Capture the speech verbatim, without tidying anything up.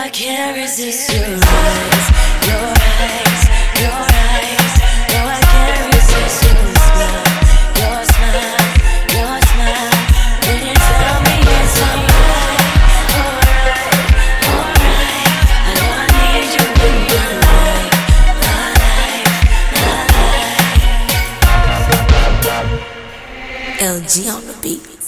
I can't resist your eyes, your eyes, your eyes. No, I can't resist your smile, your smile, your smile. When you tell me it's alright, alright, alright. I know I need you in my life, my life, my life. L G on the beat.